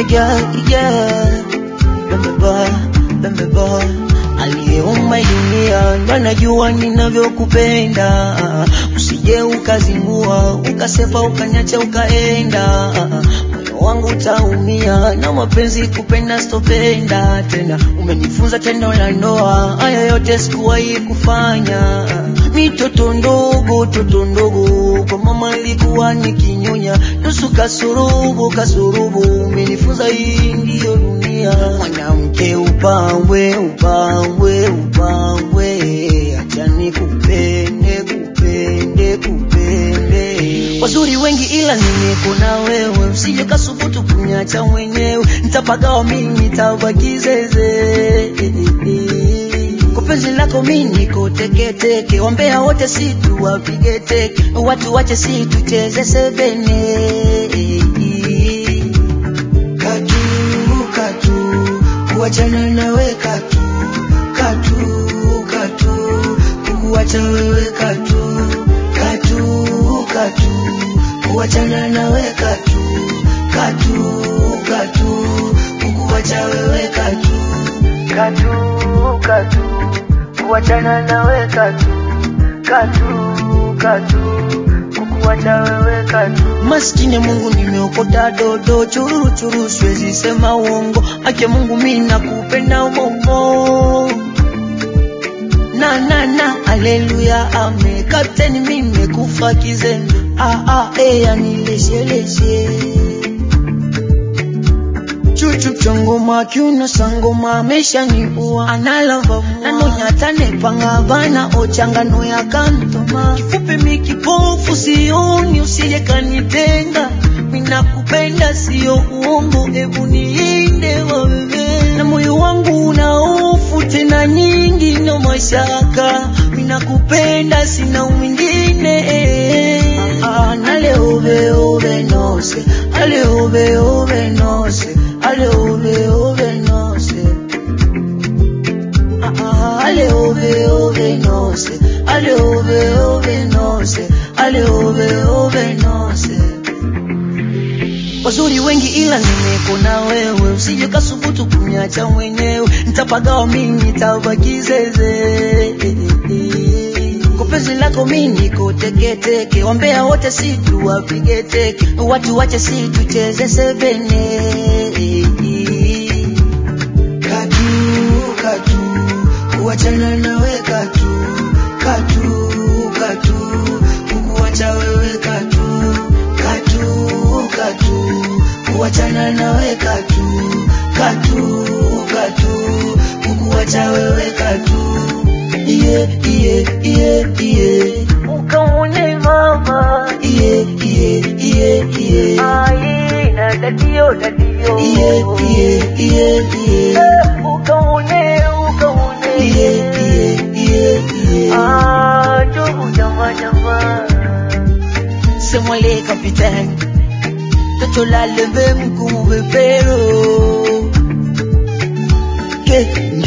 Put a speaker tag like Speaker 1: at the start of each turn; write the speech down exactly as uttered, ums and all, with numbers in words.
Speaker 1: yeah, yeah. Bembeba, bembeba, aliyeumba dunia ndo anajua ninavyokupenda. Usije ukazingua, ukasepa ukanyacha ukaenda. Moyo wangu utaumia na mapenzi kupenda stopenda tena. Umenifunza tendo la ndoa, haya yote sikuwahi kufanya. Mi toto ndogo, toto ndogo, kwa mama ilikuwa nikinyonya. Nusu kasurubu, kasurubu, umenifunza hii ndiyo dunia. Mwanamke upangwe, upangwe, upangwe, acha nikupende, kupende, kupende. Wazuri wengi ila nimeko na wewe, usije kasubutu kuniacha mwenyewe. Nitapagawa mimi, nitabaki zeze. Kwa penzi lako mimi niko teke teke, wambea wote si tu wapige teke, watu wache si tucheze sebene. Katu, katu, kuachana nawe katu, katu, katu, kukuacha wewe katu, katu, katu, kuachana nawe katu, katu, katu, kukuacha wewe katu, katu, katu, kuachana nawe katu, katu, katu, kukuacha wewe katu. Maskini Mungu nimeokota dodo, chururu churu siwezi sema uongo. Ake Mungu mimi nakupenda umomo. Na na na haleluya ame, captain mimi nimekufa kizembe. Ah ah eh yani leshe leshe. Chuchu chongoma kiuno sangoma mesha ni uwa analamba nano nyatane panga bana ochangano ya kantoma. Kifupi mikipofu sioni, usije kanitenga. Mina kupenda sio uongo, ebu niinde wewe. Na moyo wangu unaofu tena nyingi no mashaka. Mina kupenda sina mwingine. Ah, na leo leo venose, aleo leo venose, aleo leo venose. Ah, aleo leo venose, aleo leo venose, aleo leo venose. Wazuri wengi ila nimeko na wewe, usije kasubutu kuniacha mwenyewe. Nitapagawa mimi, nitabaki zeze. Kwa penzi lako mimi niko teke teke, wambea wote si tu wapige teke, watu wache si tucheze sebene. Katu, katu, kuachana nawe katu, katu, katu, kukuacha wewe katu, katu, katu, kuachana nawe katu, katu, katu, kukuacha wewe katu. Iye, iye, iye, iye, ukaone mama. Iye, iye, iye, iye, ai na dadio, dadio. Iye, iye, iye, iye, ukaone, ukaone. Iye, iye, iye, iye, ah ndugu jama jama. Semwale kapitani, toto la leve mkuu bebero. Ke